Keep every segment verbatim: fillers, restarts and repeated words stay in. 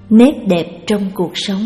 Nét đẹp trong cuộc sống.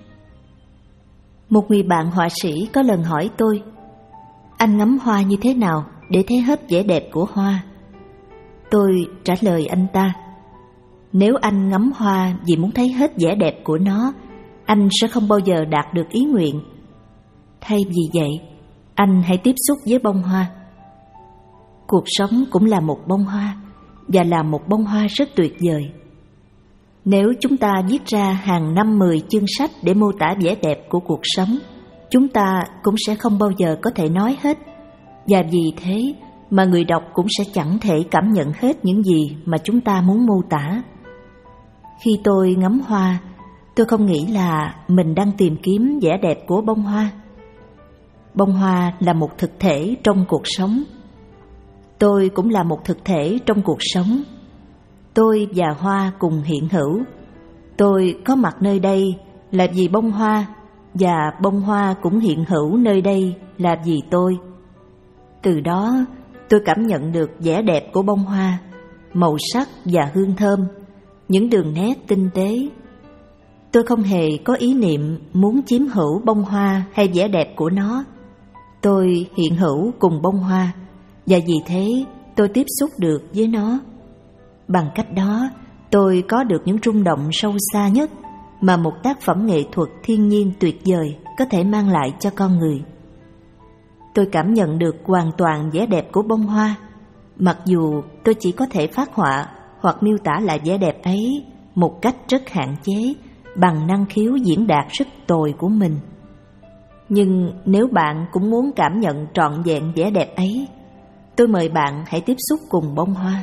Một người bạn họa sĩ có lần hỏi tôi: anh ngắm hoa như thế nào để thấy hết vẻ đẹp của hoa? Tôi trả lời anh ta: nếu anh ngắm hoa vì muốn thấy hết vẻ đẹp của nó, anh sẽ không bao giờ đạt được ý nguyện. Thay vì vậy, anh hãy tiếp xúc với bông hoa. Cuộc sống cũng là một bông hoa, và là một bông hoa rất tuyệt vời. Nếu chúng ta viết ra hàng năm mười chương sách để mô tả vẻ đẹp của cuộc sống, chúng ta cũng sẽ không bao giờ có thể nói hết. Và vì thế mà người đọc cũng sẽ chẳng thể cảm nhận hết những gì mà chúng ta muốn mô tả. Khi tôi ngắm hoa, tôi không nghĩ là mình đang tìm kiếm vẻ đẹp của bông hoa. Bông hoa là một thực thể trong cuộc sống. Tôi cũng là một thực thể trong cuộc sống. Tôi và hoa cùng hiện hữu. Tôi có mặt nơi đây là vì bông hoa, và bông hoa cũng hiện hữu nơi đây là vì tôi. Từ đó, tôi cảm nhận được vẻ đẹp của bông hoa, màu sắc và hương thơm, những đường nét tinh tế. Tôi không hề có ý niệm muốn chiếm hữu bông hoa hay vẻ đẹp của nó. Tôi hiện hữu cùng bông hoa, và vì thế tôi tiếp xúc được với nó. Bằng cách đó, tôi có được những rung động sâu xa nhất mà một tác phẩm nghệ thuật thiên nhiên tuyệt vời có thể mang lại cho con người. Tôi cảm nhận được hoàn toàn vẻ đẹp của bông hoa, mặc dù tôi chỉ có thể phác họa hoặc miêu tả lại vẻ đẹp ấy một cách rất hạn chế bằng năng khiếu diễn đạt rất tồi của mình. Nhưng nếu bạn cũng muốn cảm nhận trọn vẹn vẻ đẹp ấy, tôi mời bạn hãy tiếp xúc cùng bông hoa.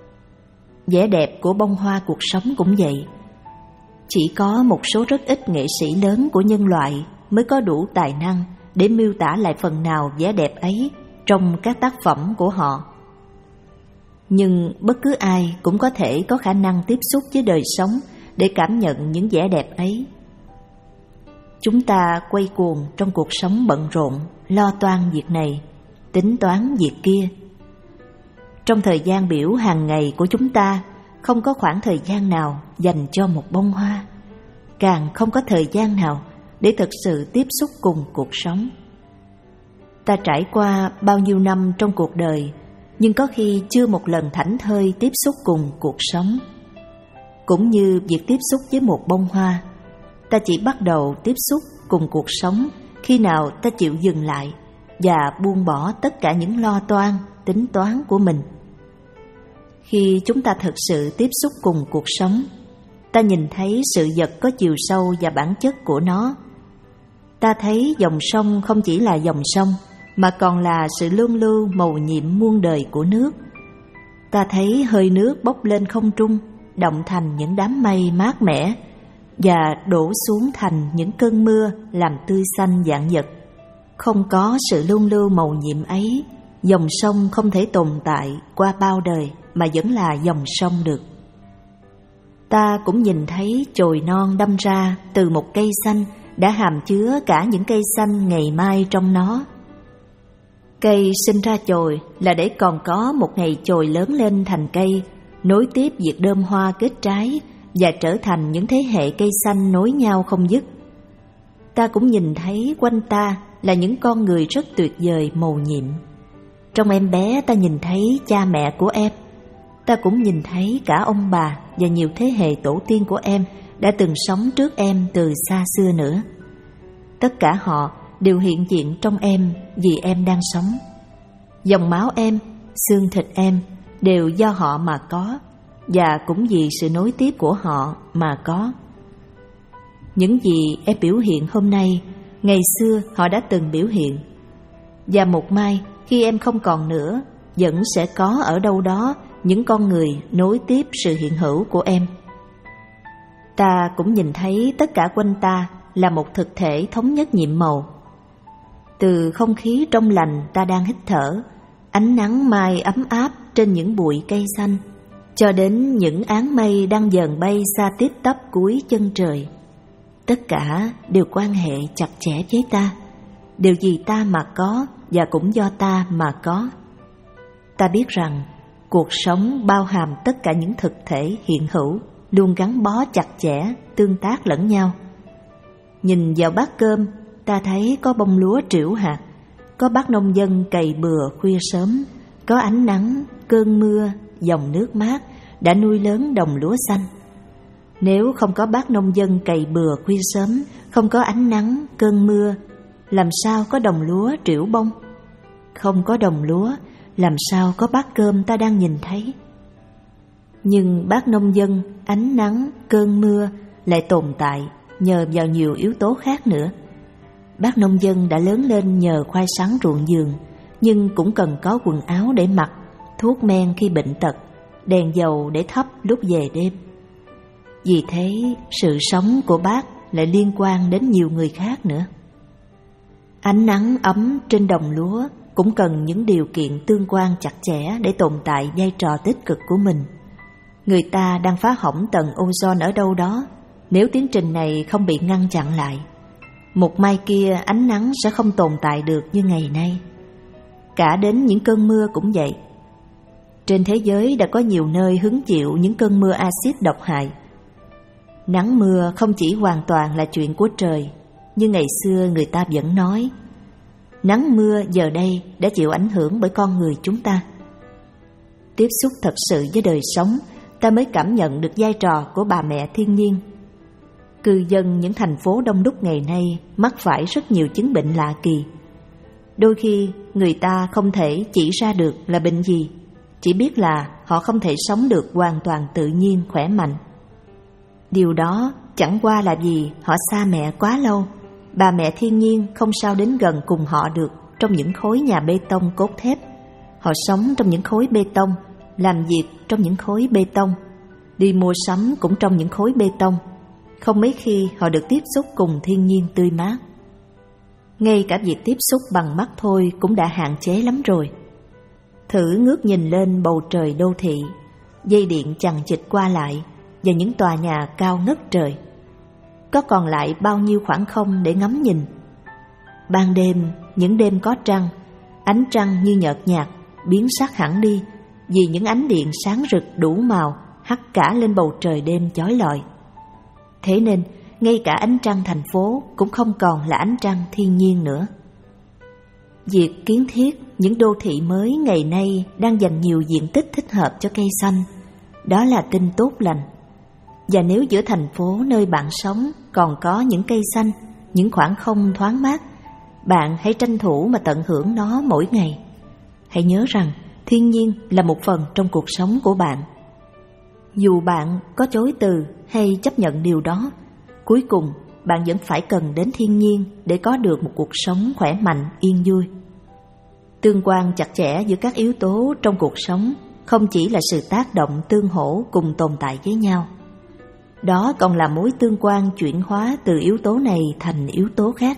Vẻ đẹp của bông hoa cuộc sống cũng vậy. Chỉ có một số rất ít nghệ sĩ lớn của nhân loại mới có đủ tài năng để miêu tả lại phần nào vẻ đẹp ấy trong các tác phẩm của họ. Nhưng bất cứ ai cũng có thể có khả năng tiếp xúc với đời sống để cảm nhận những vẻ đẹp ấy. Chúng ta quay cuồng trong cuộc sống bận rộn, lo toan việc này, tính toán việc kia. Trong thời gian biểu hàng ngày của chúng ta, không có khoảng thời gian nào dành cho một bông hoa, càng không có thời gian nào để thực sự tiếp xúc cùng cuộc sống. Ta trải qua bao nhiêu năm trong cuộc đời, nhưng có khi chưa một lần thảnh thơi tiếp xúc cùng cuộc sống. Cũng như việc tiếp xúc với một bông hoa, ta chỉ bắt đầu tiếp xúc cùng cuộc sống khi nào ta chịu dừng lại và buông bỏ tất cả những lo toan, tính toán của mình. Khi chúng ta thực sự tiếp xúc cùng cuộc sống, ta nhìn thấy sự vật có chiều sâu và bản chất của nó. Ta thấy dòng sông không chỉ là dòng sông, mà còn là sự luân lưu mầu nhiệm muôn đời của nước. Ta thấy hơi nước bốc lên không trung, động thành những đám mây mát mẻ, và đổ xuống thành những cơn mưa làm tươi xanh vạn vật. Không có sự luân lưu mầu nhiệm ấy, dòng sông không thể tồn tại qua bao đời mà vẫn là dòng sông được. Ta cũng nhìn thấy chồi non đâm ra từ một cây xanh đã hàm chứa cả những cây xanh ngày mai trong nó. Cây sinh ra chồi là để còn có một ngày chồi lớn lên thành cây, nối tiếp việc đơm hoa kết trái và trở thành những thế hệ cây xanh nối nhau không dứt. Ta cũng nhìn thấy quanh ta là những con người rất tuyệt vời mầu nhiệm. Trong em bé ta nhìn thấy cha mẹ của em. Ta cũng nhìn thấy cả ông bà và nhiều thế hệ tổ tiên của em đã từng sống trước em từ xa xưa nữa. Tất cả họ đều hiện diện trong em vì em đang sống. Dòng máu em, xương thịt em đều do họ mà có, và cũng vì sự nối tiếp của họ mà có. Những gì em biểu hiện hôm nay, ngày xưa họ đã từng biểu hiện. Và một mai khi em không còn nữa, vẫn sẽ có ở đâu đó những con người nối tiếp sự hiện hữu của em. Ta cũng nhìn thấy tất cả quanh ta là một thực thể thống nhất nhiệm màu. Từ không khí trong lành ta đang hít thở, ánh nắng mai ấm áp trên những bụi cây xanh, cho đến những áng mây đang dần bay xa tít tắp cuối chân trời. Tất cả đều quan hệ chặt chẽ với ta, đều vì ta mà có và cũng do ta mà có. Ta biết rằng cuộc sống bao hàm tất cả những thực thể hiện hữu luôn gắn bó chặt chẽ, tương tác lẫn nhau. Nhìn vào bát cơm, ta thấy có bông lúa trĩu hạt, có bác nông dân cày bừa khuya sớm, có ánh nắng, cơn mưa, dòng nước mát đã nuôi lớn đồng lúa xanh. Nếu không có bác nông dân cày bừa khuya sớm, không có ánh nắng, cơn mưa, làm sao có đồng lúa trĩu bông? Không có đồng lúa, làm sao có bát cơm ta đang nhìn thấy? Nhưng bác nông dân, ánh nắng, cơn mưa lại tồn tại nhờ vào nhiều yếu tố khác nữa. Bác nông dân đã lớn lên nhờ khoai sắn ruộng vườn, nhưng cũng cần có quần áo để mặc, thuốc men khi bệnh tật, đèn dầu để thắp lúc về đêm. Vì thế, sự sống của bác lại liên quan đến nhiều người khác nữa. Ánh nắng ấm trên đồng lúa cũng cần những điều kiện tương quan chặt chẽ để tồn tại vai trò tích cực của mình. Người ta đang phá hỏng tầng ozone ở đâu đó, nếu tiến trình này không bị ngăn chặn lại, một mai kia ánh nắng sẽ không tồn tại được như ngày nay. Cả đến những cơn mưa cũng vậy. Trên thế giới đã có nhiều nơi hứng chịu những cơn mưa axit độc hại. Nắng mưa không chỉ hoàn toàn là chuyện của trời, như ngày xưa người ta vẫn nói. Nắng mưa giờ đây đã chịu ảnh hưởng bởi con người chúng ta. Tiếp xúc thật sự với đời sống, ta mới cảm nhận được vai trò của bà mẹ thiên nhiên. Cư dân những thành phố đông đúc ngày nay mắc phải rất nhiều chứng bệnh lạ kỳ. Đôi khi người ta không thể chỉ ra được là bệnh gì, chỉ biết là họ không thể sống được hoàn toàn tự nhiên khỏe mạnh. Điều đó chẳng qua là vì họ xa mẹ quá lâu. Bà mẹ thiên nhiên không sao đến gần cùng họ được trong những khối nhà bê tông cốt thép. Họ sống trong những khối bê tông, làm việc trong những khối bê tông, đi mua sắm cũng trong những khối bê tông. Không mấy khi họ được tiếp xúc cùng thiên nhiên tươi mát. Ngay cả việc tiếp xúc bằng mắt thôi cũng đã hạn chế lắm rồi. Thử ngước nhìn lên bầu trời đô thị, dây điện chằng chịt qua lại và những tòa nhà cao ngất trời. Có còn lại bao nhiêu khoảng không để ngắm nhìn? Ban đêm, những đêm có trăng, ánh trăng như nhợt nhạt, biến sắc hẳn đi vì những ánh điện sáng rực đủ màu hắt cả lên bầu trời đêm chói lọi. Thế nên, ngay cả ánh trăng thành phố cũng không còn là ánh trăng thiên nhiên nữa. Việc kiến thiết những đô thị mới ngày nay đang dành nhiều diện tích thích hợp cho cây xanh. Đó là tin tốt lành. Và nếu giữa thành phố nơi bạn sống còn có những cây xanh, những khoảng không thoáng mát, bạn hãy tranh thủ mà tận hưởng nó mỗi ngày. Hãy nhớ rằng thiên nhiên là một phần trong cuộc sống của bạn. Dù bạn có chối từ hay chấp nhận điều đó, cuối cùng bạn vẫn phải cần đến thiên nhiên để có được một cuộc sống khỏe mạnh, yên vui. Tương quan chặt chẽ giữa các yếu tố trong cuộc sống không chỉ là sự tác động tương hỗ cùng tồn tại với nhau. Đó còn là mối tương quan chuyển hóa từ yếu tố này thành yếu tố khác.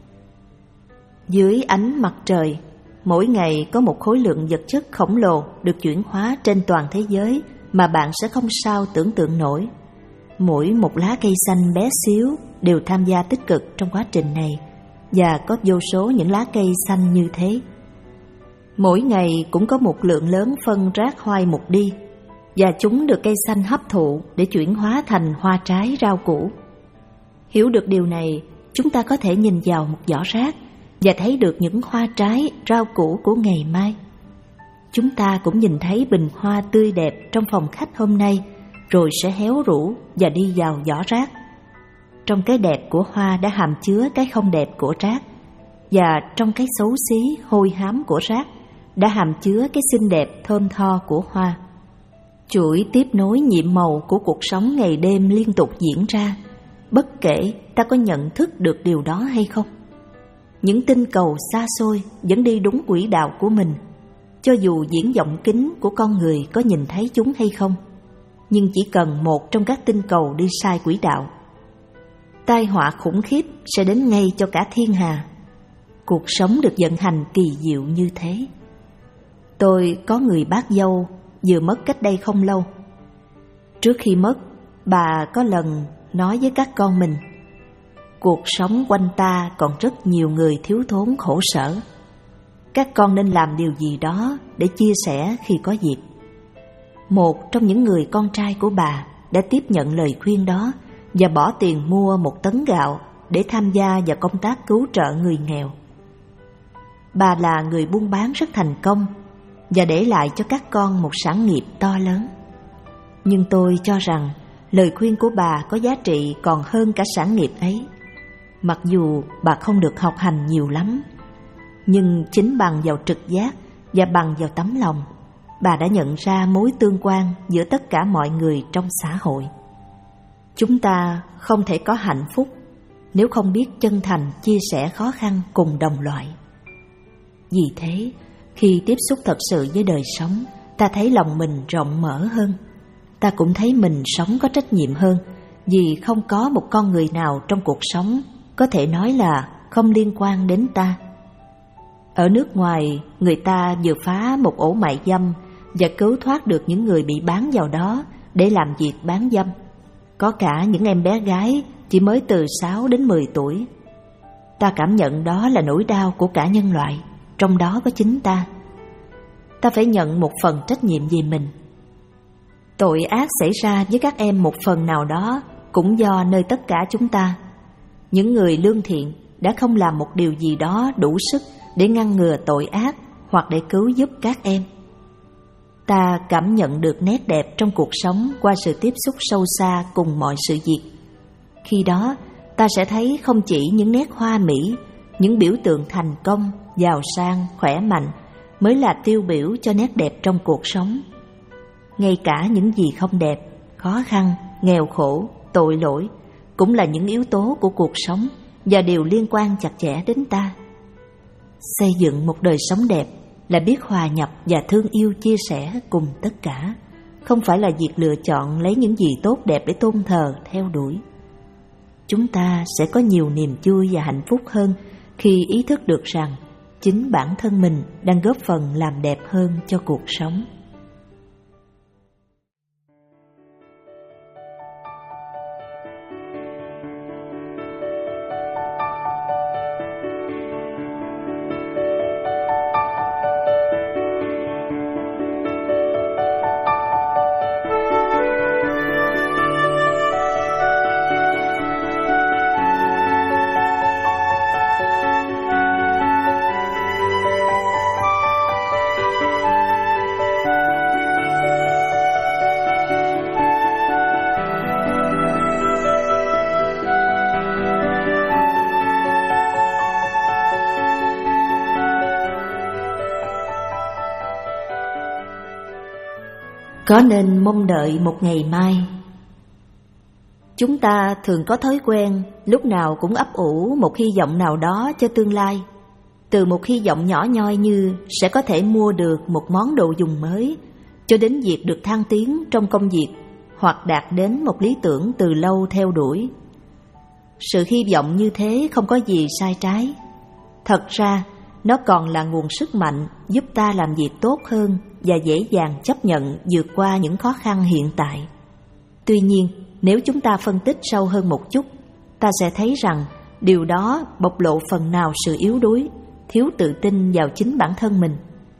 Dưới ánh mặt trời, mỗi ngày có một khối lượng vật chất khổng lồ được chuyển hóa trên toàn thế giới mà bạn sẽ không sao tưởng tượng nổi. Mỗi một lá cây xanh bé xíu đều tham gia tích cực trong quá trình này, và có vô số những lá cây xanh như thế. Mỗi ngày cũng có một lượng lớn phân rác hoai mục đi, và chúng được cây xanh hấp thụ để chuyển hóa thành hoa trái rau củ. Hiểu được điều này, chúng ta có thể nhìn vào một giỏ rác và thấy được những hoa trái, rau củ của ngày mai. Chúng ta cũng nhìn thấy bình hoa tươi đẹp trong phòng khách hôm nay, rồi sẽ héo rũ và đi vào giỏ rác. Trong cái đẹp của hoa đã hàm chứa cái không đẹp của rác, và trong cái xấu xí, hôi hám của rác đã hàm chứa cái xinh đẹp thơm tho của hoa. Chuỗi tiếp nối nhiệm màu của cuộc sống ngày đêm liên tục diễn ra, bất kể ta có nhận thức được điều đó hay không. Những tinh cầu xa xôi vẫn đi đúng quỹ đạo của mình, cho dù viễn vọng kính của con người có nhìn thấy chúng hay không. Nhưng chỉ cần một trong các tinh cầu đi sai quỹ đạo, tai họa khủng khiếp sẽ đến ngay cho cả thiên hà. Cuộc sống được vận hành kỳ diệu như thế. Tôi có người bác dâu vừa mất cách đây không lâu. Trước khi mất, bà có lần nói với các con mình: cuộc sống quanh ta còn rất nhiều người thiếu thốn khổ sở. Các con nên làm điều gì đó để chia sẻ khi có dịp. Một trong những người con trai của bà đã tiếp nhận lời khuyên đó và bỏ tiền mua một tấn gạo để tham gia vào công tác cứu trợ người nghèo. Bà là người buôn bán rất thành công và để lại cho các con một sản nghiệp to lớn. Nhưng tôi cho rằng lời khuyên của bà có giá trị còn hơn cả sản nghiệp ấy. Mặc dù bà không được học hành nhiều lắm, nhưng chính bằng vào trực giác và bằng vào tấm lòng, bà đã nhận ra mối tương quan giữa tất cả mọi người trong xã hội. Chúng ta không thể có hạnh phúc nếu không biết chân thành chia sẻ khó khăn cùng đồng loại. Vì thế, khi tiếp xúc thật sự với đời sống, ta thấy lòng mình rộng mở hơn. Ta cũng thấy mình sống có trách nhiệm hơn, vì không có một con người nào trong cuộc sống có thể nói là không liên quan đến ta. Ở nước ngoài, người ta vừa phá một ổ mại dâm và cứu thoát được những người bị bán vào đó để làm việc bán dâm. Có cả những em bé gái chỉ mới từ sáu đến mười tuổi. Ta cảm nhận đó là nỗi đau của cả nhân loại, trong đó có chính ta. Ta phải nhận một phần trách nhiệm về mình. Tội ác xảy ra với các em một phần nào đó cũng do nơi tất cả chúng ta. Những người lương thiện đã không làm một điều gì đó đủ sức để ngăn ngừa tội ác hoặc để cứu giúp các em. Ta cảm nhận được nét đẹp trong cuộc sống qua sự tiếp xúc sâu xa cùng mọi sự việc. Khi đó, ta sẽ thấy không chỉ những nét hoa mỹ, những biểu tượng thành công, giàu sang, khỏe mạnh mới là tiêu biểu cho nét đẹp trong cuộc sống. Ngay cả những gì không đẹp, khó khăn, nghèo khổ, tội lỗi cũng là những yếu tố của cuộc sống và đều liên quan chặt chẽ đến ta. Xây dựng một đời sống đẹp là biết hòa nhập và thương yêu chia sẻ cùng tất cả, không phải là việc lựa chọn lấy những gì tốt đẹp để tôn thờ, theo đuổi. Chúng ta sẽ có nhiều niềm vui và hạnh phúc hơn khi ý thức được rằng chính bản thân mình đang góp phần làm đẹp hơn cho cuộc sống. Có nên mong đợi một ngày mai? Chúng ta thường có thói quen lúc nào cũng ấp ủ một hy vọng nào đó cho tương lai. Từ một hy vọng nhỏ nhoi như sẽ có thể mua được một món đồ dùng mới, cho đến việc được thăng tiến trong công việc hoặc đạt đến một lý tưởng từ lâu theo đuổi. Sự hy vọng như thế không có gì sai trái. Thật ra, nó còn là nguồn sức mạnh giúp ta làm việc tốt hơn và dễ dàng chấp nhận vượt qua những khó khăn hiện tại. Tuy nhiên, nếu chúng ta phân tích sâu hơn một chút, ta sẽ thấy rằng điều đó bộc lộ phần nào sự yếu đuối, thiếu tự tin vào chính bản thân mình.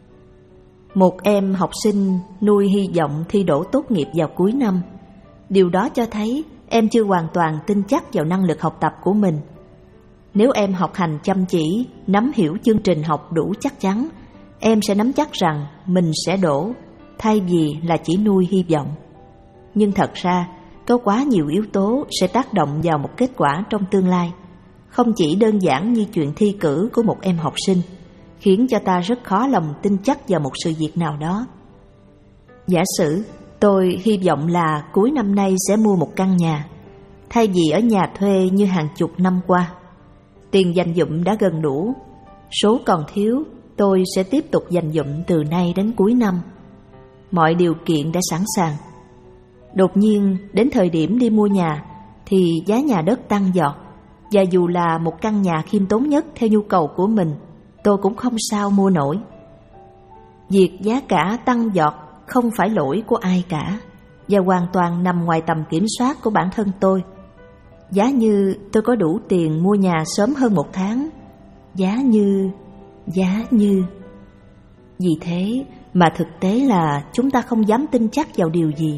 Một em học sinh nuôi hy vọng thi đỗ tốt nghiệp vào cuối năm. Điều đó cho thấy em chưa hoàn toàn tin chắc vào năng lực học tập của mình. Nếu em học hành chăm chỉ, nắm hiểu chương trình học đủ chắc chắn, em sẽ nắm chắc rằng mình sẽ đỗ, thay vì là chỉ nuôi hy vọng. Nhưng thật ra, có quá nhiều yếu tố sẽ tác động vào một kết quả trong tương lai, không chỉ đơn giản như chuyện thi cử của một em học sinh, khiến cho ta rất khó lòng tin chắc vào một sự việc nào đó. Giả sử tôi hy vọng là cuối năm nay sẽ mua một căn nhà, thay vì ở nhà thuê như hàng chục năm qua. Tiền dành dụm đã gần đủ, số còn thiếu tôi sẽ tiếp tục dành dụm từ nay đến cuối năm. Mọi điều kiện đã sẵn sàng. Đột nhiên đến thời điểm đi mua nhà thì giá nhà đất tăng giọt, và dù là một căn nhà khiêm tốn nhất theo nhu cầu của mình, tôi cũng không sao mua nổi. Việc giá cả tăng giọt không phải lỗi của ai cả, và hoàn toàn nằm ngoài tầm kiểm soát của bản thân tôi. Giá như tôi có đủ tiền mua nhà sớm hơn một tháng, giá như, giá như. Vì thế mà thực tế là chúng ta không dám tin chắc vào điều gì,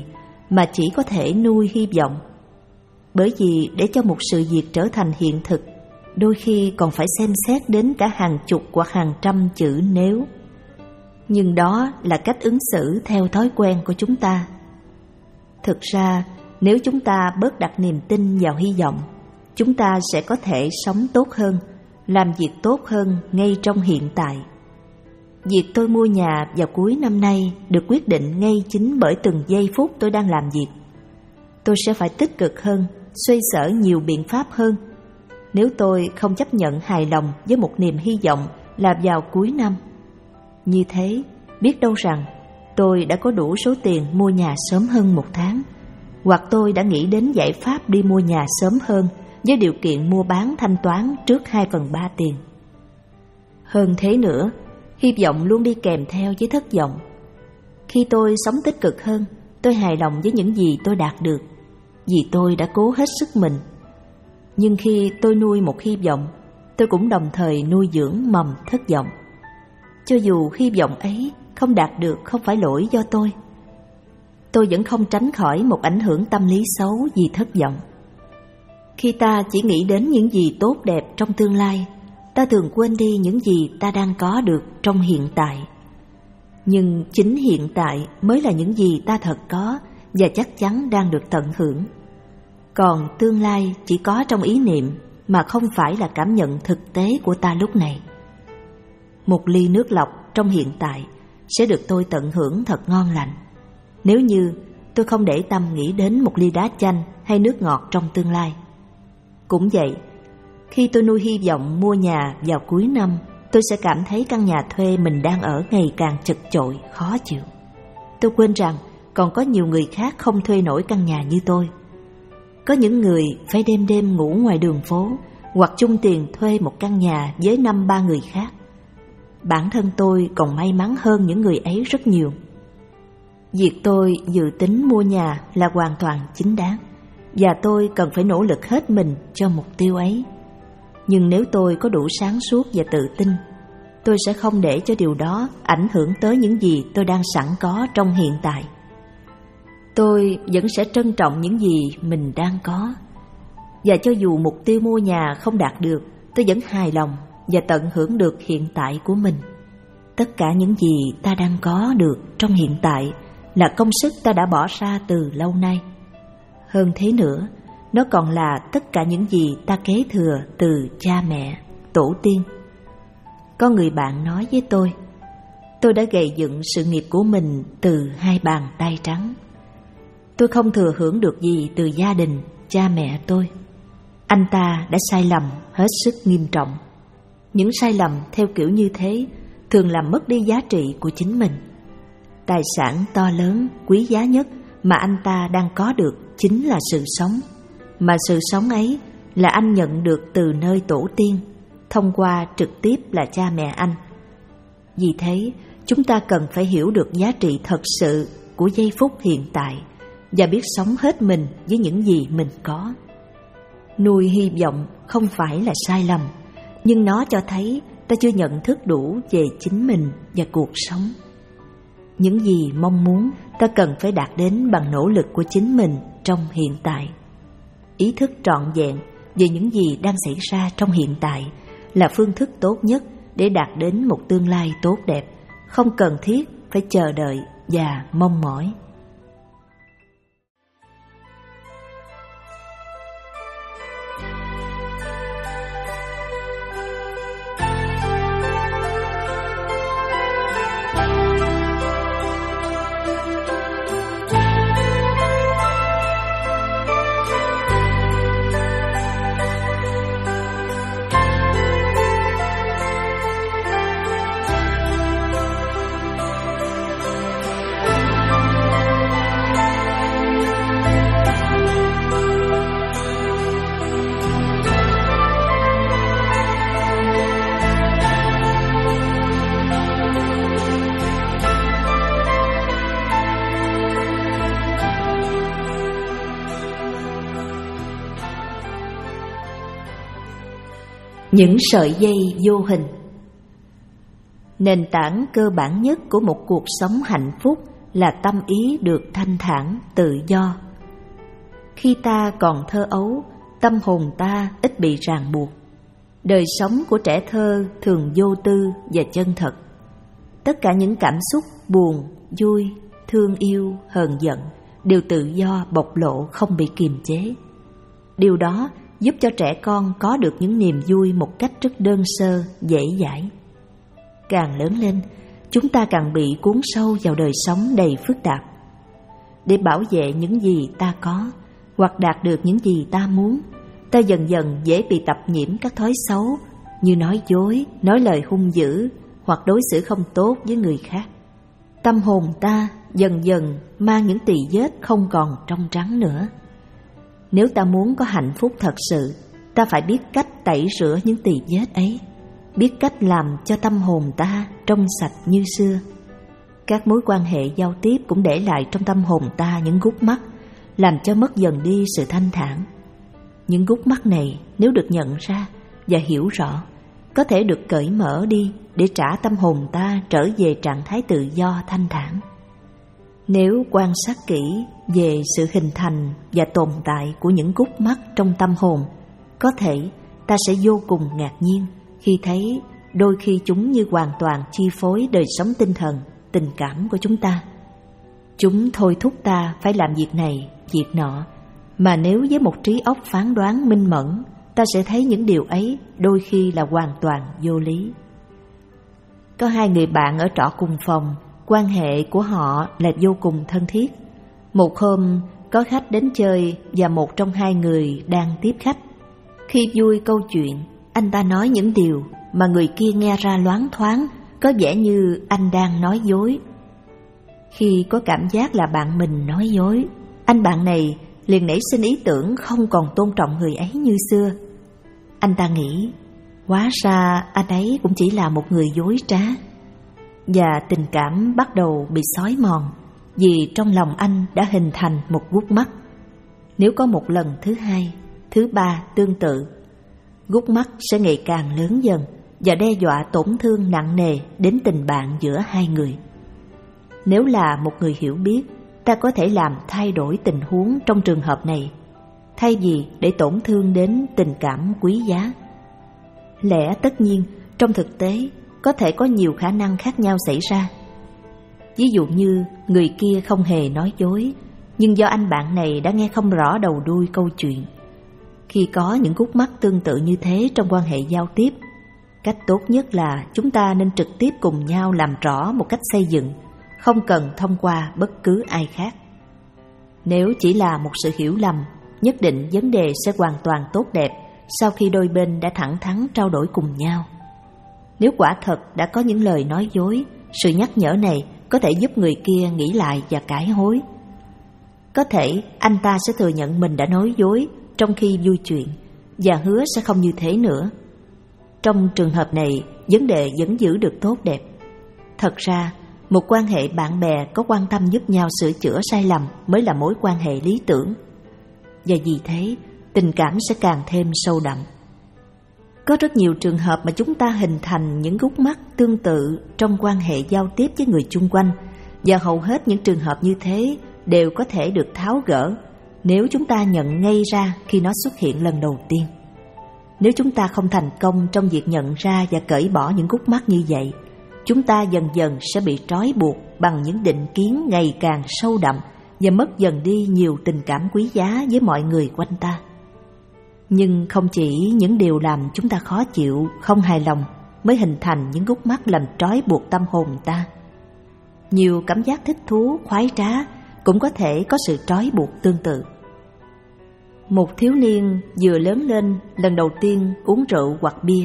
mà chỉ có thể nuôi hy vọng. Bởi vì để cho một sự việc trở thành hiện thực, đôi khi còn phải xem xét đến cả hàng chục hoặc hàng trăm chữ nếu. Nhưng đó là cách ứng xử theo thói quen của chúng ta. Thực ra, nếu chúng ta bớt đặt niềm tin vào hy vọng, chúng ta sẽ có thể sống tốt hơn, làm việc tốt hơn ngay trong hiện tại. Việc tôi mua nhà vào cuối năm nay được quyết định ngay chính bởi từng giây phút tôi đang làm việc. Tôi sẽ phải tích cực hơn, xoay sở nhiều biện pháp hơn. Nếu tôi không chấp nhận hài lòng với một niềm hy vọng là vào cuối năm, như thế, biết đâu rằng tôi đã có đủ số tiền mua nhà sớm hơn một tháng, hoặc tôi đã nghĩ đến giải pháp đi mua nhà sớm hơn với điều kiện mua bán thanh toán trước hai phần ba tiền. Hơn thế nữa, hy vọng luôn đi kèm theo với thất vọng. Khi tôi sống tích cực hơn, tôi hài lòng với những gì tôi đạt được, vì tôi đã cố hết sức mình. Nhưng khi tôi nuôi một hy vọng, tôi cũng đồng thời nuôi dưỡng mầm thất vọng. Cho dù hy vọng ấy không đạt được không phải lỗi do tôi, tôi vẫn không tránh khỏi một ảnh hưởng tâm lý xấu vì thất vọng. Khi ta chỉ nghĩ đến những gì tốt đẹp trong tương lai, ta thường quên đi những gì ta đang có được trong hiện tại. Nhưng chính hiện tại mới là những gì ta thật có và chắc chắn đang được tận hưởng. Còn tương lai chỉ có trong ý niệm mà không phải là cảm nhận thực tế của ta lúc này. Một ly nước lọc trong hiện tại sẽ được tôi tận hưởng thật ngon lành, nếu như tôi không để tâm nghĩ đến một ly đá chanh hay nước ngọt trong tương lai. Cũng vậy, khi tôi nuôi hy vọng mua nhà vào cuối năm, tôi sẽ cảm thấy căn nhà thuê mình đang ở ngày càng chật chội, khó chịu. Tôi quên rằng còn có nhiều người khác không thuê nổi căn nhà như tôi. Có những người phải đêm đêm ngủ ngoài đường phố hoặc chung tiền thuê một căn nhà với năm ba người khác. Bản thân tôi còn may mắn hơn những người ấy rất nhiều. Việc tôi dự tính mua nhà là hoàn toàn chính đáng, và tôi cần phải nỗ lực hết mình cho mục tiêu ấy. Nhưng nếu tôi có đủ sáng suốt và tự tin, tôi sẽ không để cho điều đó ảnh hưởng tới những gì tôi đang sẵn có trong hiện tại. Tôi vẫn sẽ trân trọng những gì mình đang có. Và cho dù mục tiêu mua nhà không đạt được, tôi vẫn hài lòng và tận hưởng được hiện tại của mình. Tất cả những gì ta đang có được trong hiện tại là công sức ta đã bỏ ra từ lâu nay. Hơn thế nữa, nó còn là tất cả những gì ta kế thừa từ cha mẹ, tổ tiên. Có người bạn nói với tôi, tôi đã gầy dựng sự nghiệp của mình từ hai bàn tay trắng. Tôi không thừa hưởng được gì từ gia đình, cha mẹ tôi. Anh ta đã sai lầm hết sức nghiêm trọng. Những sai lầm theo kiểu như thế thường làm mất đi giá trị của chính mình. Tài sản to lớn, quý giá nhất mà anh ta đang có được chính là sự sống. Mà sự sống ấy là anh nhận được từ nơi tổ tiên, thông qua trực tiếp là cha mẹ anh. Vì thế, chúng ta cần phải hiểu được giá trị thật sự của giây phút hiện tại và biết sống hết mình với những gì mình có. Nuôi hy vọng không phải là sai lầm, nhưng nó cho thấy ta chưa nhận thức đủ về chính mình và cuộc sống. Những gì mong muốn ta cần phải đạt đến bằng nỗ lực của chính mình trong hiện tại. Ý thức trọn vẹn về những gì đang xảy ra trong hiện tại là phương thức tốt nhất để đạt đến một tương lai tốt đẹp, không cần thiết phải chờ đợi và mong mỏi. Những sợi dây vô hình. Nền tảng cơ bản nhất của một cuộc sống hạnh phúc là tâm ý được thanh thản, tự do. Khi ta còn thơ ấu, tâm hồn ta ít bị ràng buộc. Đời sống của trẻ thơ thường vô tư và chân thật. Tất cả những cảm xúc buồn, vui, thương yêu, hờn giận đều tự do bộc lộ, không bị kiềm chế. Điều đó giúp cho trẻ con có được những niềm vui một cách rất đơn sơ, dễ dãi. Càng lớn lên, chúng ta càng bị cuốn sâu vào đời sống đầy phức tạp. Để bảo vệ những gì ta có, hoặc đạt được những gì ta muốn, ta dần dần dễ bị tập nhiễm các thói xấu như nói dối, nói lời hung dữ hoặc đối xử không tốt với người khác. Tâm hồn ta dần dần mang những tỳ vết không còn trong trắng nữa. Nếu ta muốn có hạnh phúc thật sự, ta phải biết cách tẩy rửa những tỳ vết ấy, biết cách làm cho tâm hồn ta trong sạch như xưa. Các mối quan hệ giao tiếp cũng để lại trong tâm hồn ta những gút mắc, làm cho mất dần đi sự thanh thản. Những gút mắc này nếu được nhận ra và hiểu rõ, có thể được cởi mở đi để trả tâm hồn ta trở về trạng thái tự do thanh thản. Nếu quan sát kỹ về sự hình thành và tồn tại của những gút mắc trong tâm hồn, có thể ta sẽ vô cùng ngạc nhiên khi thấy đôi khi chúng như hoàn toàn chi phối đời sống tinh thần, tình cảm của chúng ta. Chúng thôi thúc ta phải làm việc này, việc nọ, mà nếu với một trí óc phán đoán minh mẫn, ta sẽ thấy những điều ấy đôi khi là hoàn toàn vô lý. Có hai người bạn ở trọ cùng phòng, quan hệ của họ là vô cùng thân thiết. Một hôm, có khách đến chơi và một trong hai người đang tiếp khách. Khi vui câu chuyện, anh ta nói những điều mà người kia nghe ra loáng thoáng, có vẻ như anh đang nói dối. Khi có cảm giác là bạn mình nói dối, anh bạn này liền nảy sinh ý tưởng không còn tôn trọng người ấy như xưa. Anh ta nghĩ, hóa ra anh ấy cũng chỉ là một người dối trá. Và tình cảm bắt đầu bị xói mòn, vì trong lòng anh đã hình thành một gút mắc. Nếu có một lần thứ hai, thứ ba tương tự, gút mắc sẽ ngày càng lớn dần và đe dọa tổn thương nặng nề đến tình bạn giữa hai người. Nếu là một người hiểu biết, ta có thể làm thay đổi tình huống trong trường hợp này, thay vì để tổn thương đến tình cảm quý giá. Lẽ tất nhiên, trong thực tế, có thể có nhiều khả năng khác nhau xảy ra. Ví dụ như người kia không hề nói dối, nhưng do anh bạn này đã nghe không rõ đầu đuôi câu chuyện. Khi có những khúc mắc tương tự như thế trong quan hệ giao tiếp, cách tốt nhất là chúng ta nên trực tiếp cùng nhau làm rõ một cách xây dựng, không cần thông qua bất cứ ai khác. Nếu chỉ là một sự hiểu lầm, nhất định vấn đề sẽ hoàn toàn tốt đẹp sau khi đôi bên đã thẳng thắn trao đổi cùng nhau. Nếu quả thật đã có những lời nói dối, sự nhắc nhở này có thể giúp người kia nghĩ lại và cải hối. Có thể anh ta sẽ thừa nhận mình đã nói dối trong khi vui chuyện và hứa sẽ không như thế nữa. Trong trường hợp này, vấn đề vẫn giữ được tốt đẹp. Thật ra, một quan hệ bạn bè có quan tâm giúp nhau sửa chữa sai lầm mới là mối quan hệ lý tưởng. Và vì thế, tình cảm sẽ càng thêm sâu đậm. Có rất nhiều trường hợp mà chúng ta hình thành những khúc mắc tương tự trong quan hệ giao tiếp với người chung quanh, và hầu hết những trường hợp như thế đều có thể được tháo gỡ nếu chúng ta nhận ngay ra khi nó xuất hiện lần đầu tiên. Nếu chúng ta không thành công trong việc nhận ra và cởi bỏ những khúc mắc như vậy, chúng ta dần dần sẽ bị trói buộc bằng những định kiến ngày càng sâu đậm và mất dần đi nhiều tình cảm quý giá với mọi người quanh ta. Nhưng không chỉ những điều làm chúng ta khó chịu, không hài lòng mới hình thành những khúc mắc làm trói buộc tâm hồn ta. Nhiều cảm giác thích thú, khoái trá cũng có thể có sự trói buộc tương tự. Một thiếu niên vừa lớn lên lần đầu tiên uống rượu hoặc bia.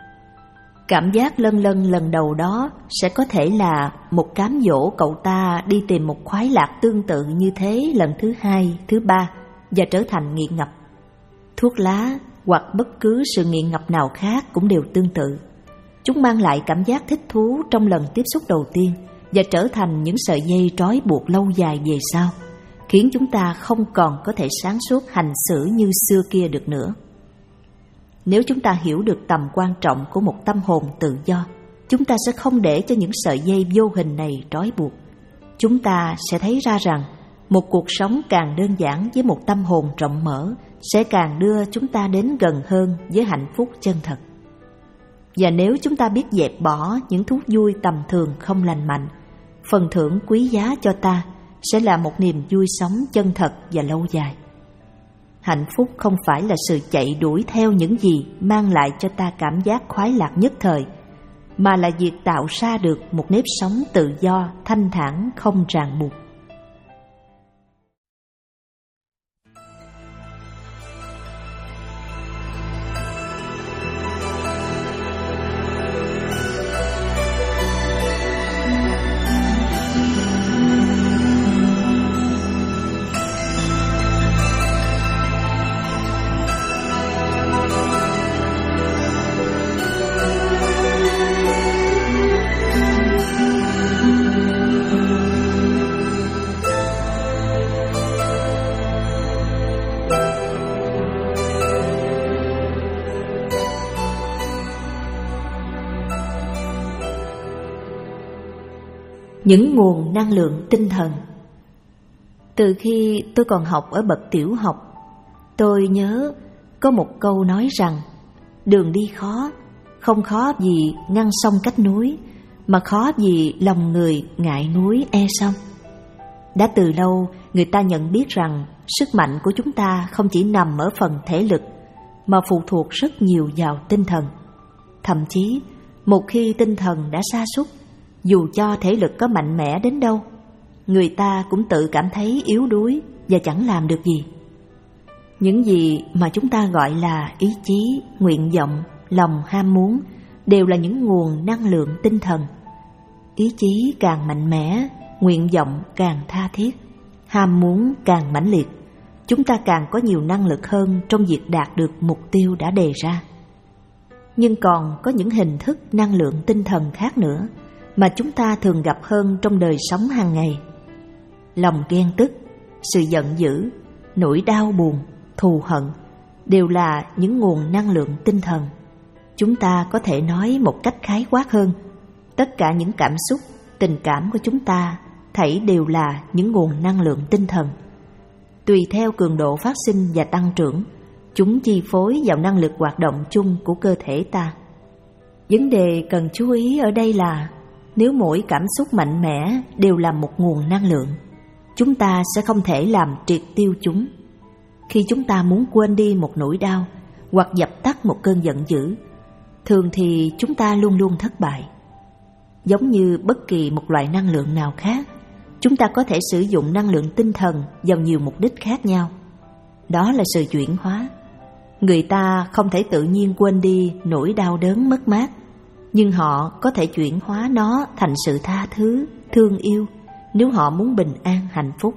Cảm giác lân lân lần đầu đó sẽ có thể là một cám dỗ cậu ta đi tìm một khoái lạc tương tự như thế lần thứ hai, thứ ba và trở thành nghiện ngập. Thuốc lá hoặc bất cứ sự nghiện ngập nào khác cũng đều tương tự. Chúng mang lại cảm giác thích thú trong lần tiếp xúc đầu tiên và trở thành những sợi dây trói buộc lâu dài về sau, khiến chúng ta không còn có thể sáng suốt hành xử như xưa kia được nữa. Nếu chúng ta hiểu được tầm quan trọng của một tâm hồn tự do, chúng ta sẽ không để cho những sợi dây vô hình này trói buộc. chúng ta sẽ thấy ra rằng một cuộc sống càng đơn giản với một tâm hồn rộng mở sẽ càng đưa chúng ta đến gần hơn với hạnh phúc chân thật. Và nếu chúng ta biết dẹp bỏ những thú vui tầm thường không lành mạnh, phần thưởng quý giá cho ta sẽ là một niềm vui sống chân thật và lâu dài. Hạnh phúc không phải là sự chạy đuổi theo những gì mang lại cho ta cảm giác khoái lạc nhất thời, mà là việc tạo ra được một nếp sống tự do, thanh thản, không ràng buộc. Những nguồn năng lượng tinh thần. Từ khi tôi còn học ở bậc tiểu học, tôi nhớ có một câu nói rằng đường đi khó, không khó vì ngăn sông cách núi, mà khó vì lòng người ngại núi e sông. Đã từ lâu người ta nhận biết rằng sức mạnh của chúng ta không chỉ nằm ở phần thể lực, mà phụ thuộc rất nhiều vào tinh thần. Thậm chí một khi tinh thần đã sa sút, dù cho thể lực có mạnh mẽ đến đâu, người ta cũng tự cảm thấy yếu đuối và chẳng làm được gì. Những gì mà chúng ta gọi là ý chí, nguyện vọng, lòng ham muốn đều là những nguồn năng lượng tinh thần. Ý chí càng mạnh mẽ, nguyện vọng càng tha thiết, ham muốn càng mãnh liệt, chúng ta càng có nhiều năng lực hơn trong việc đạt được mục tiêu đã đề ra. Nhưng còn có những hình thức năng lượng tinh thần khác nữa mà chúng ta thường gặp hơn trong đời sống hàng ngày. Lòng ghen tức, sự giận dữ, nỗi đau buồn, thù hận đều là những nguồn năng lượng tinh thần. Chúng ta có thể nói một cách khái quát hơn, tất cả những cảm xúc, tình cảm của chúng ta thảy đều là những nguồn năng lượng tinh thần. Tùy theo cường độ phát sinh và tăng trưởng, chúng chi phối vào năng lực hoạt động chung của cơ thể ta. Vấn đề cần chú ý ở đây là nếu mỗi cảm xúc mạnh mẽ đều là một nguồn năng lượng, chúng ta sẽ không thể làm triệt tiêu chúng. Khi chúng ta muốn quên đi một nỗi đau hoặc dập tắt một cơn giận dữ, thường thì chúng ta luôn luôn thất bại. Giống như bất kỳ một loại năng lượng nào khác, chúng ta có thể sử dụng năng lượng tinh thần vào nhiều mục đích khác nhau. Đó là sự chuyển hóa. Người ta không thể tự nhiên quên đi nỗi đau đớn mất mát, nhưng họ có thể chuyển hóa nó thành sự tha thứ, thương yêu nếu họ muốn bình an hạnh phúc.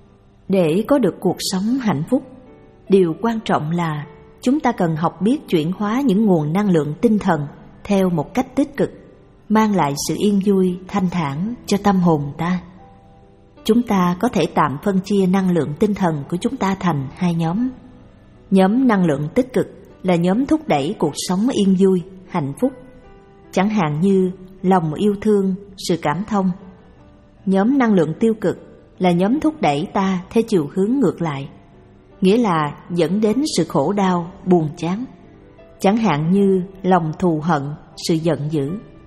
Để có được cuộc sống hạnh phúc, điều quan trọng là chúng ta cần học biết chuyển hóa những nguồn năng lượng tinh thần theo một cách tích cực, mang lại sự yên vui, thanh thản cho tâm hồn ta. Chúng ta có thể tạm phân chia năng lượng tinh thần của chúng ta thành hai nhóm. Nhóm năng lượng tích cực là nhóm thúc đẩy cuộc sống yên vui, hạnh phúc, chẳng hạn như lòng yêu thương, sự cảm thông. Nhóm năng lượng tiêu cực là nhóm thúc đẩy ta theo chiều hướng ngược lại, nghĩa là dẫn đến sự khổ đau, buồn chán, chẳng hạn như lòng thù hận, sự giận dữ.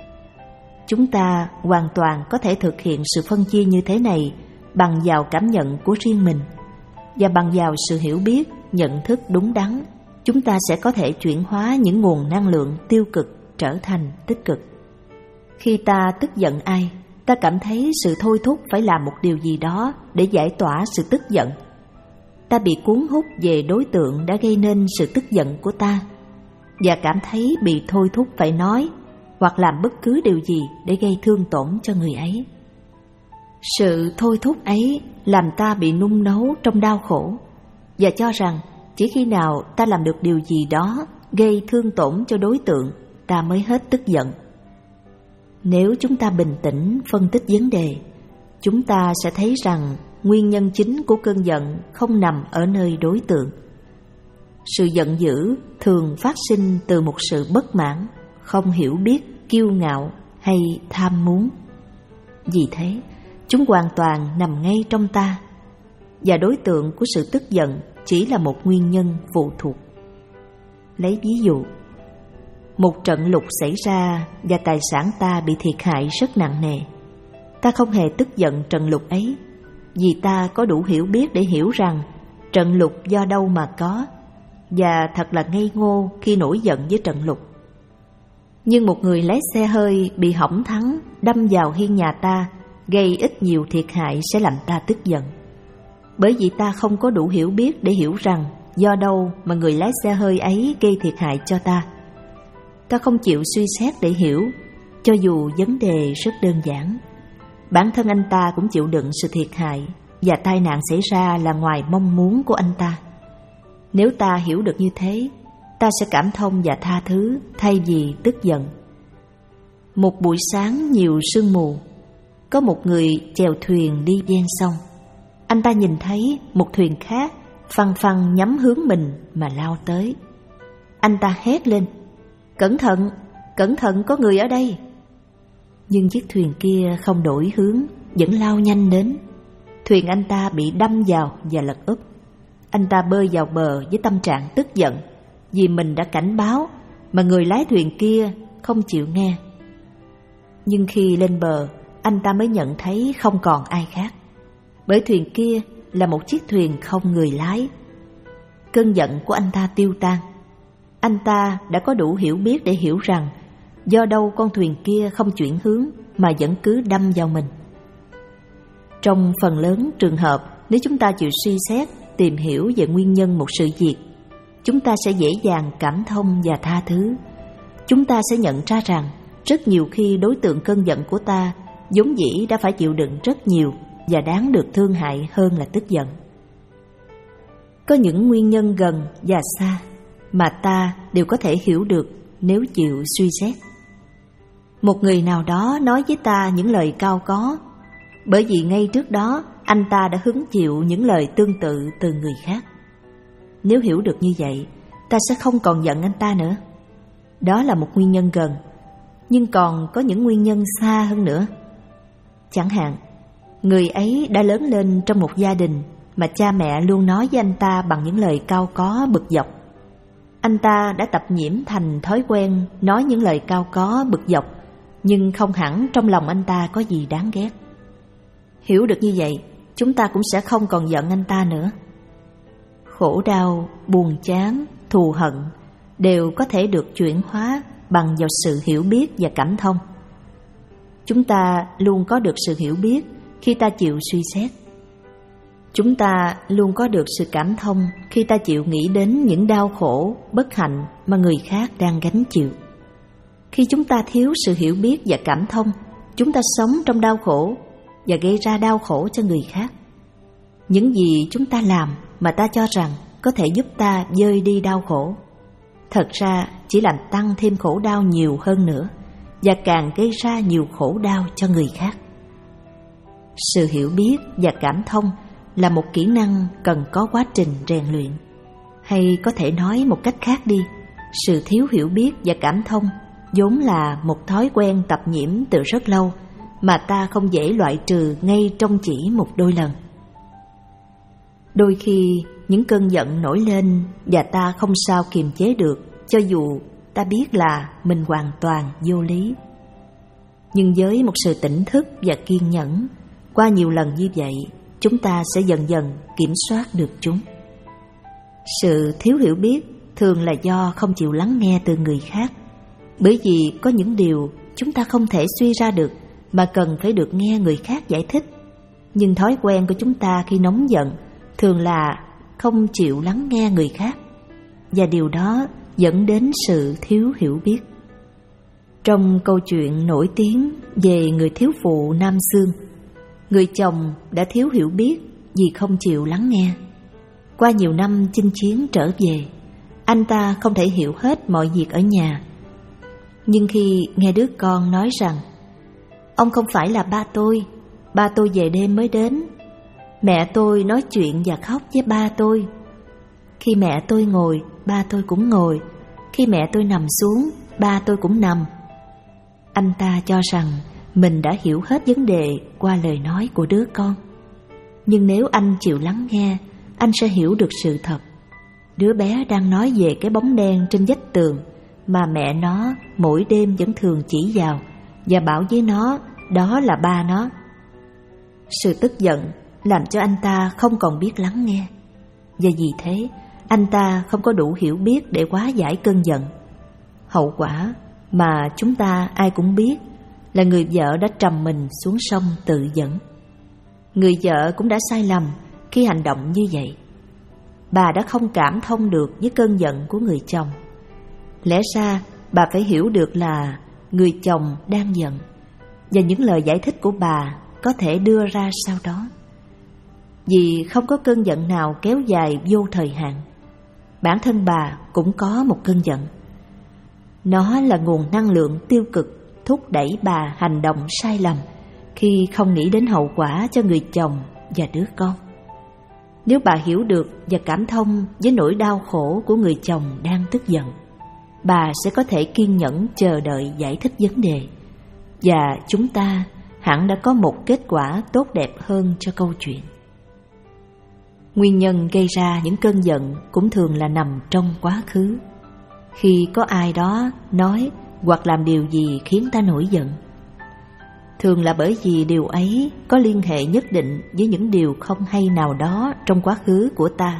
Chúng ta hoàn toàn có thể thực hiện sự phân chia như thế này bằng vào cảm nhận của riêng mình, và bằng vào sự hiểu biết, nhận thức đúng đắn, chúng ta sẽ có thể chuyển hóa những nguồn năng lượng tiêu cực trở thành tích cực. Khi ta tức giận ai, ta cảm thấy sự thôi thúc phải làm một điều gì đó để giải tỏa sự tức giận. Ta bị cuốn hút về đối tượng đã gây nên sự tức giận của ta, và cảm thấy bị thôi thúc phải nói hoặc làm bất cứ điều gì để gây thương tổn cho người ấy. Sự thôi thúc ấy làm ta bị nung nấu trong đau khổ, và cho rằng chỉ khi nào ta làm được điều gì đó gây thương tổn cho đối tượng, ta mới hết tức giận. Nếu chúng ta bình tĩnh phân tích vấn đề, chúng ta sẽ thấy rằng nguyên nhân chính của cơn giận không nằm ở nơi đối tượng. Sự giận dữ thường phát sinh từ một sự bất mãn, không hiểu biết, kiêu ngạo hay tham muốn. Vì thế, chúng hoàn toàn nằm ngay trong ta, và đối tượng của sự tức giận chỉ là một nguyên nhân phụ thuộc. Lấy ví dụ, một trận lụt xảy ra và tài sản ta bị thiệt hại rất nặng nề. Ta không hề tức giận trận lụt ấy, vì ta có đủ hiểu biết để hiểu rằng trận lụt do đâu mà có, và thật là ngây ngô khi nổi giận với trận lụt. Nhưng một người lái xe hơi bị hỏng thắng đâm vào hiên nhà ta, gây ít nhiều thiệt hại sẽ làm ta tức giận. Bởi vì ta không có đủ hiểu biết để hiểu rằng do đâu mà người lái xe hơi ấy gây thiệt hại cho ta. Ta không chịu suy xét để hiểu, cho dù vấn đề rất đơn giản. Bản thân anh ta cũng chịu đựng sự thiệt hại, và tai nạn xảy ra là ngoài mong muốn của anh ta. Nếu ta hiểu được như thế, ta sẽ cảm thông và tha thứ thay vì tức giận. Một buổi sáng nhiều sương mù, có một người chèo thuyền đi ven sông. Anh ta nhìn thấy một thuyền khác phăng phăng nhắm hướng mình mà lao tới. Anh ta hét lên: "Cẩn thận, cẩn thận, có người ở đây!" Nhưng chiếc thuyền kia không đổi hướng, vẫn lao nhanh đến. Thuyền anh ta bị đâm vào và lật úp. Anh ta bơi vào bờ với tâm trạng tức giận, vì mình đã cảnh báo mà người lái thuyền kia không chịu nghe. Nhưng khi lên bờ, anh ta mới nhận thấy không còn ai khác, bởi thuyền kia là một chiếc thuyền không người lái. Cơn giận của anh ta tiêu tan. Anh ta đã có đủ hiểu biết để hiểu rằng do đâu con thuyền kia không chuyển hướng mà vẫn cứ đâm vào mình. Trong phần lớn trường hợp, nếu chúng ta chịu suy xét, tìm hiểu về nguyên nhân một sự việc, chúng ta sẽ dễ dàng cảm thông và tha thứ. Chúng ta sẽ nhận ra rằng rất nhiều khi đối tượng cơn giận của ta vốn dĩ đã phải chịu đựng rất nhiều và đáng được thương hại hơn là tức giận. Có những nguyên nhân gần và xa mà ta đều có thể hiểu được nếu chịu suy xét. Một người nào đó nói với ta những lời cao có, bởi vì ngay trước đó anh ta đã hứng chịu những lời tương tự từ người khác. Nếu hiểu được như vậy, ta sẽ không còn giận anh ta nữa. Đó là một nguyên nhân gần, nhưng còn có những nguyên nhân xa hơn nữa. Chẳng hạn, người ấy đã lớn lên trong một gia đình mà cha mẹ luôn nói với anh ta bằng những lời cao có bực dọc. Anh ta đã tập nhiễm thành thói quen nói những lời cao có bực dọc, nhưng không hẳn trong lòng anh ta có gì đáng ghét. Hiểu được như vậy, chúng ta cũng sẽ không còn giận anh ta nữa. Khổ đau, buồn chán, thù hận đều có thể được chuyển hóa bằng vào sự hiểu biết và cảm thông. Chúng ta luôn có được sự hiểu biết khi ta chịu suy xét. Chúng ta luôn có được sự cảm thông khi ta chịu nghĩ đến những đau khổ, bất hạnh mà người khác đang gánh chịu. Khi chúng ta thiếu sự hiểu biết và cảm thông, chúng ta sống trong đau khổ và gây ra đau khổ cho người khác. Những gì chúng ta làm mà ta cho rằng có thể giúp ta vơi đi đau khổ, thật ra chỉ làm tăng thêm khổ đau nhiều hơn nữa và càng gây ra nhiều khổ đau cho người khác. Sự hiểu biết và cảm thông là một kỹ năng cần có quá trình rèn luyện. Hay có thể nói một cách khác đi, sự thiếu hiểu biết và cảm thông vốn là một thói quen tập nhiễm từ rất lâu mà ta không dễ loại trừ ngay trong chỉ một đôi lần. Đôi khi những cơn giận nổi lên và ta không sao kiềm chế được, cho dù ta biết là mình hoàn toàn vô lý. Nhưng với một sự tỉnh thức và kiên nhẫn, qua nhiều lần như vậy, chúng ta sẽ dần dần kiểm soát được chúng. Sự thiếu hiểu biết thường là do không chịu lắng nghe từ người khác, bởi vì có những điều chúng ta không thể suy ra được mà cần phải được nghe người khác giải thích. Nhưng thói quen của chúng ta khi nóng giận thường là không chịu lắng nghe người khác, và điều đó dẫn đến sự thiếu hiểu biết. Trong câu chuyện nổi tiếng về người thiếu phụ Nam Xương, người chồng đã thiếu hiểu biết vì không chịu lắng nghe. Qua nhiều năm chinh chiến trở về, anh ta không thể hiểu hết mọi việc ở nhà. Nhưng khi nghe đứa con nói rằng ông không phải là ba tôi, ba tôi về đêm mới đến, mẹ tôi nói chuyện và khóc với ba tôi, khi mẹ tôi ngồi, ba tôi cũng ngồi, khi mẹ tôi nằm xuống, ba tôi cũng nằm, anh ta cho rằng mình đã hiểu hết vấn đề qua lời nói của đứa con. Nhưng nếu anh chịu lắng nghe, anh sẽ hiểu được sự thật. Đứa bé đang nói về cái bóng đen trên vách tường mà mẹ nó mỗi đêm vẫn thường chỉ vào và bảo với nó đó là ba nó. Sự tức giận làm cho anh ta không còn biết lắng nghe, và vì thế anh ta không có đủ hiểu biết để hóa giải cơn giận. Hậu quả mà chúng ta ai cũng biết là người vợ đã trầm mình xuống sông tự dẫn. Người vợ cũng đã sai lầm khi hành động như vậy. Bà đã không cảm thông được với cơn giận của người chồng. Lẽ ra bà phải hiểu được là người chồng đang giận, và những lời giải thích của bà có thể đưa ra sau đó. Vì không có cơn giận nào kéo dài vô thời hạn. Bản thân bà cũng có một cơn giận. Nó là nguồn năng lượng tiêu cực thúc đẩy bà hành động sai lầm khi không nghĩ đến hậu quả cho người chồng và đứa con. Nếu bà hiểu được và cảm thông với nỗi đau khổ của người chồng đang tức giận, bà sẽ có thể kiên nhẫn chờ đợi giải thích vấn đề, và chúng ta hẳn đã có một kết quả tốt đẹp hơn cho câu chuyện. Nguyên nhân gây ra những cơn giận cũng thường là nằm trong quá khứ. Khi có ai đó nói hoặc làm điều gì khiến ta nổi giận, thường là bởi vì điều ấy có liên hệ nhất định với những điều không hay nào đó trong quá khứ của ta.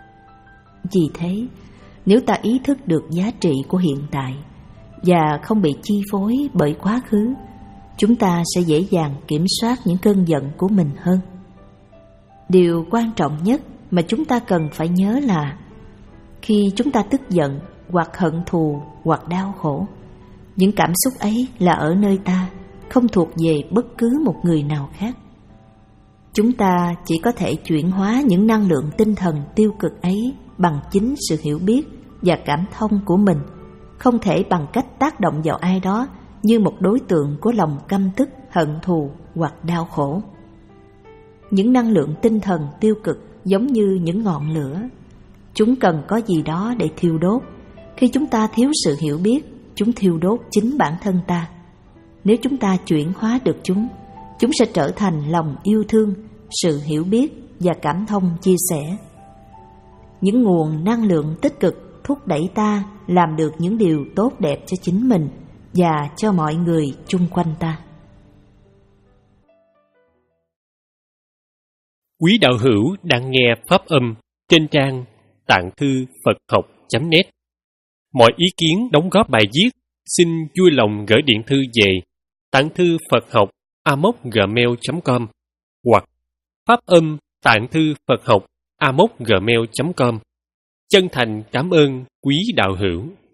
Vì thế, nếu ta ý thức được giá trị của hiện tại và không bị chi phối bởi quá khứ, chúng ta sẽ dễ dàng kiểm soát những cơn giận của mình hơn. Điều quan trọng nhất mà chúng ta cần phải nhớ là khi chúng ta tức giận hoặc hận thù hoặc đau khổ, những cảm xúc ấy là ở nơi ta, không thuộc về bất cứ một người nào khác. Chúng ta chỉ có thể chuyển hóa những năng lượng tinh thần tiêu cực ấy bằng chính sự hiểu biết và cảm thông của mình, không thể bằng cách tác động vào ai đó như một đối tượng của lòng căm tức, hận thù hoặc đau khổ. Những năng lượng tinh thần tiêu cực giống như những ngọn lửa. Chúng cần có gì đó để thiêu đốt. Khi chúng ta thiếu sự hiểu biết, chúng thiêu đốt chính bản thân ta. Nếu chúng ta chuyển hóa được chúng, chúng sẽ trở thành lòng yêu thương, sự hiểu biết và cảm thông chia sẻ. Những nguồn năng lượng tích cực thúc đẩy ta làm được những điều tốt đẹp cho chính mình và cho mọi người chung quanh ta. Quý đạo hữu đang nghe pháp âm trên trang tạng thư Phật học chấm net. Mọi ý kiến đóng góp bài viết xin vui lòng gửi điện thư về tạng thư Phật học a m o gmail chấm com hoặc pháp âm tạng thư Phật học a m o gmail chấm com. Chân thành cảm ơn quý đạo hữu.